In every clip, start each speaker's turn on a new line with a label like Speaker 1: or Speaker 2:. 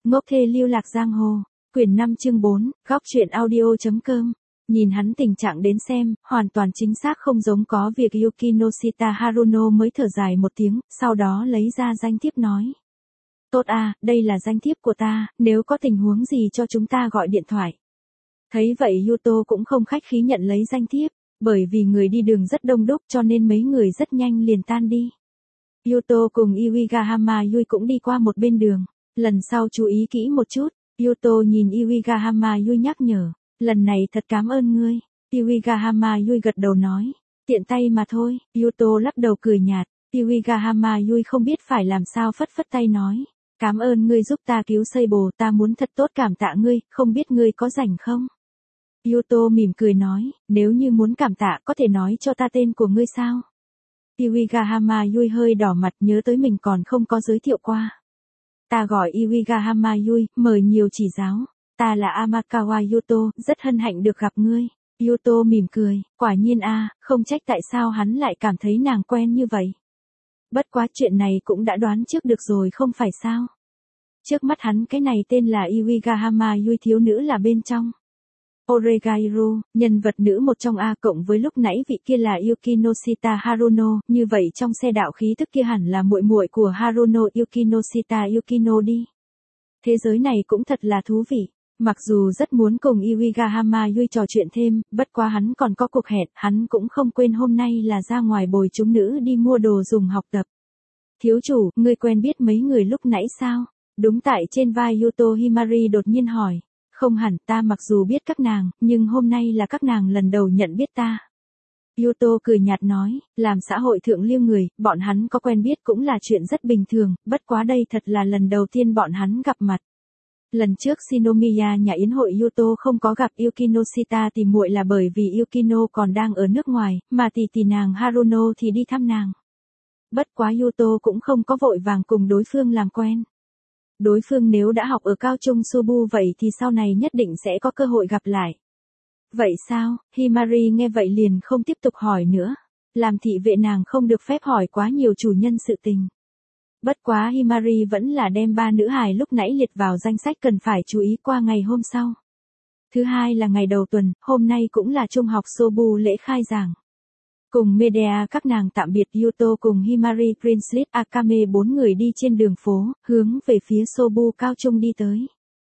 Speaker 1: Ngốc thê lưu lạc giang hồ, quyển 5 chương 4, góc truyện audio.com. Nhìn hắn tình trạng đến xem, hoàn toàn chính xác không giống có việc Yukinoshita Haruno mới thở dài một tiếng, sau đó lấy ra danh thiếp nói. Tốt à, đây là danh thiếp của ta, nếu có tình huống gì cho chúng ta gọi điện thoại. Thấy vậy Yuto cũng không khách khí nhận lấy danh thiếp, bởi vì người đi đường rất đông đúc cho nên mấy người rất nhanh liền tan đi. Yuto cùng Iwigahama Hamayui cũng đi qua một bên đường, lần sau chú ý kỹ một chút. Yuto nhìn Iwigahama Hamayui nhắc nhở, lần này thật cảm ơn ngươi. Iwigahama Hamayui gật đầu nói, tiện tay mà thôi. Yuto lắc đầu cười nhạt. Iwigahama Hamayui không biết phải làm sao phất phất tay nói, cảm ơn ngươi giúp ta cứu Seibo, ta muốn thật tốt cảm tạ ngươi, không biết ngươi có rảnh không? Yuto mỉm cười nói, nếu như muốn cảm tạ có thể nói cho ta tên của ngươi sao? Iwigahama Hamayui hơi đỏ mặt, nhớ tới mình còn không có giới thiệu qua. Ta gọi Iwigahama Hamayui, mời nhiều chỉ giáo. Ta là Amakawa Yuto, rất hân hạnh được gặp ngươi. Yuto mỉm cười, quả nhiên không trách tại sao hắn lại cảm thấy nàng quen như vậy. Bất quá chuyện này cũng đã đoán trước được rồi không phải sao? Trước mắt hắn cái này tên là Iwigahama Hamayui, thiếu nữ là bên trong. Oregairu, nhân vật nữ một trong cộng với lúc nãy vị kia là Yukinoshita Haruno, như vậy trong xe đạo khí tức kia hẳn là muội muội của Haruno, Yukinoshita Yukino đi. Thế giới này cũng thật là thú vị. Mặc dù rất muốn cùng Iwigahama Hamayui trò chuyện thêm, bất quá hắn còn có cuộc hẹn, hắn cũng không quên hôm nay là ra ngoài bồi chúng nữ đi mua đồ dùng học tập. Thiếu chủ, ngươi quen biết mấy người lúc nãy sao? Đúng tại trên vai Yuto Himari đột nhiên hỏi. Không hẳn, ta mặc dù biết các nàng, nhưng hôm nay là các nàng lần đầu nhận biết ta. Yuto cười nhạt nói, làm xã hội thượng lưu người, bọn hắn có quen biết cũng là chuyện rất bình thường, bất quá đây thật là lần đầu tiên bọn hắn gặp mặt. Lần trước Shinomiya nhà yến hội Yuto không có gặp Yukinoshita tìm muội là bởi vì Yukino còn đang ở nước ngoài, mà tỷ nàng Haruno thì đi thăm nàng. Bất quá Yuto cũng không có vội vàng cùng đối phương làm quen. Đối phương nếu đã học ở cao trung Sobu vậy thì sau này nhất định sẽ có cơ hội gặp lại. Vậy sao? Himari nghe vậy liền không tiếp tục hỏi nữa. Làm thị vệ nàng không được phép hỏi quá nhiều chủ nhân sự tình. Bất quá Himari vẫn là đem ba nữ hài lúc nãy liệt vào danh sách cần phải chú ý qua ngày hôm sau. Thứ hai là ngày đầu tuần, hôm nay cũng là trung học Sobu lễ khai giảng. Cùng Medea các nàng tạm biệt, Yuto cùng Himari, Princeless Akame bốn người đi trên đường phố, hướng về phía Sobu cao trung đi tới.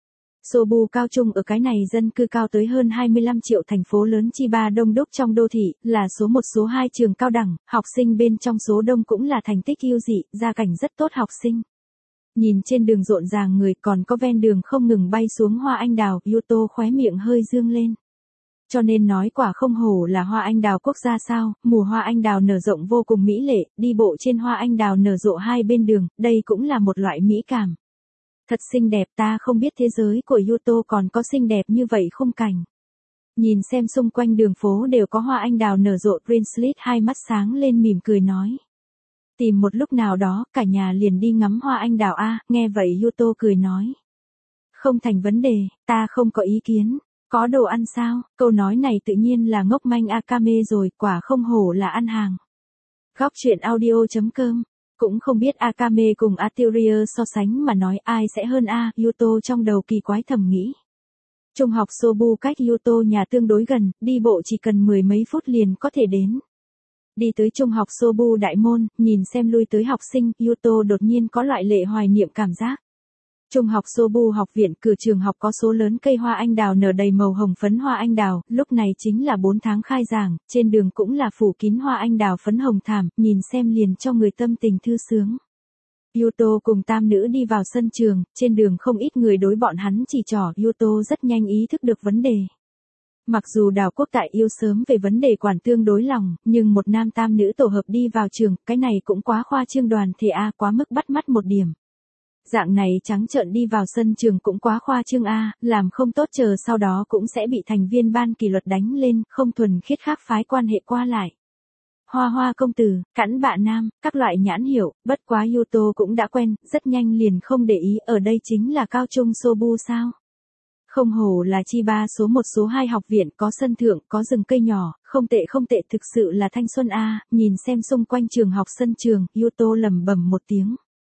Speaker 1: Sobu cao trung ở cái này dân cư cao tới hơn 25 triệu thành phố lớn Chiba đông đúc trong đô thị, là số 1 số 2 trường cao đẳng, học sinh bên trong số đông cũng là thành tích ưu dị, gia cảnh rất tốt học sinh. Nhìn trên đường rộn ràng người, còn có ven đường không ngừng bay xuống hoa anh đào, Yuto khóe miệng hơi dương lên. Cho nên nói quả không hổ là hoa anh đào quốc gia sao, mùa hoa anh đào nở rộng vô cùng mỹ lệ, đi bộ trên hoa anh đào nở rộ hai bên đường, đây cũng là một loại mỹ cảm. Thật xinh đẹp, ta không biết thế giới của Yuto còn có xinh đẹp như vậy khung cảnh. Nhìn xem xung quanh đường phố đều có hoa anh đào nở rộ, Princeless hai mắt sáng lên mỉm cười nói. Tìm một lúc nào đó, cả nhà liền đi ngắm hoa anh đào nghe vậy Yuto cười nói. Không thành vấn đề, ta không có ý kiến. Có đồ ăn sao? Câu nói này tự nhiên là ngốc manh Akame rồi, quả không hổ là ăn hàng. Góc truyện audio.com. Cũng không biết Akame cùng Ateria so sánh mà nói ai sẽ hơn Yuto trong đầu kỳ quái thầm nghĩ. Trung học Sobu cách Yuto nhà tương đối gần, đi bộ chỉ cần mười mấy phút liền có thể đến. Đi tới trung học Sobu đại môn, nhìn xem lui tới học sinh, Yuto đột nhiên có loại lệ hoài niệm cảm giác. Trung học Sobu học viện, cửa trường học có số lớn cây hoa anh đào nở đầy màu hồng phấn hoa anh đào, lúc này chính là 4 tháng khai giảng, trên đường cũng là phủ kín hoa anh đào phấn hồng thảm, nhìn xem liền cho người tâm tình thư sướng. Yuto cùng tam nữ đi vào sân trường, trên đường không ít người đối bọn hắn chỉ trỏ, Yuto rất nhanh ý thức được vấn đề. Mặc dù đào quốc tại yêu sớm về vấn đề quản tương đối lòng, nhưng một nam tam nữ tổ hợp đi vào trường, cái này cũng quá khoa trương, đoàn thể quá mức bắt mắt một điểm. Dạng này trắng trợn đi vào sân trường cũng quá khoa trương làm không tốt chờ sau đó cũng sẽ bị thành viên ban kỷ luật đánh lên, không thuần khiết khác phái quan hệ qua lại. Hoa hoa công tử, cẵn bạ nam, các loại nhãn hiệu, bất quá Yuto cũng đã quen, rất nhanh liền không để ý, ở đây chính là cao trung Sobu sao. Không hổ là Chiba số 1 số 2 học viện, có sân thượng, có rừng cây nhỏ, không tệ thực sự là thanh xuân nhìn xem xung quanh trường học sân trường, Yuto lẩm bẩm một tiếng.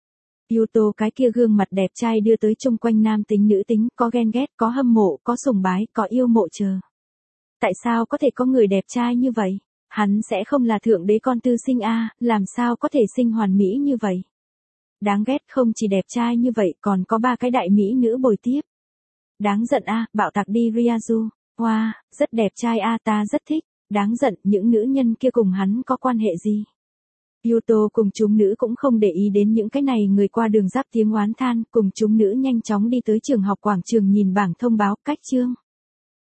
Speaker 1: Yuto cái kia gương mặt đẹp trai đưa tới chung quanh nam tính nữ tính, có ghen ghét, có hâm mộ, có sùng bái, có yêu mộ chờ. Tại sao có thể có người đẹp trai như vậy? Hắn sẽ không là thượng đế con tư sinh a, làm sao có thể sinh hoàn mỹ như vậy? Đáng ghét, không chỉ đẹp trai như vậy còn có 3 cái đại mỹ nữ bồi tiếp. Đáng giận a, bạo tạc đi Ryazu. Wow, rất đẹp trai a, ta rất thích. Đáng giận, những nữ nhân kia cùng hắn có quan hệ gì? Yuto cùng chúng nữ cũng không để ý đến những cái này người qua đường giáp tiếng oán than, cùng chúng nữ nhanh chóng đi tới trường học quảng trường nhìn bảng thông báo, cách chương.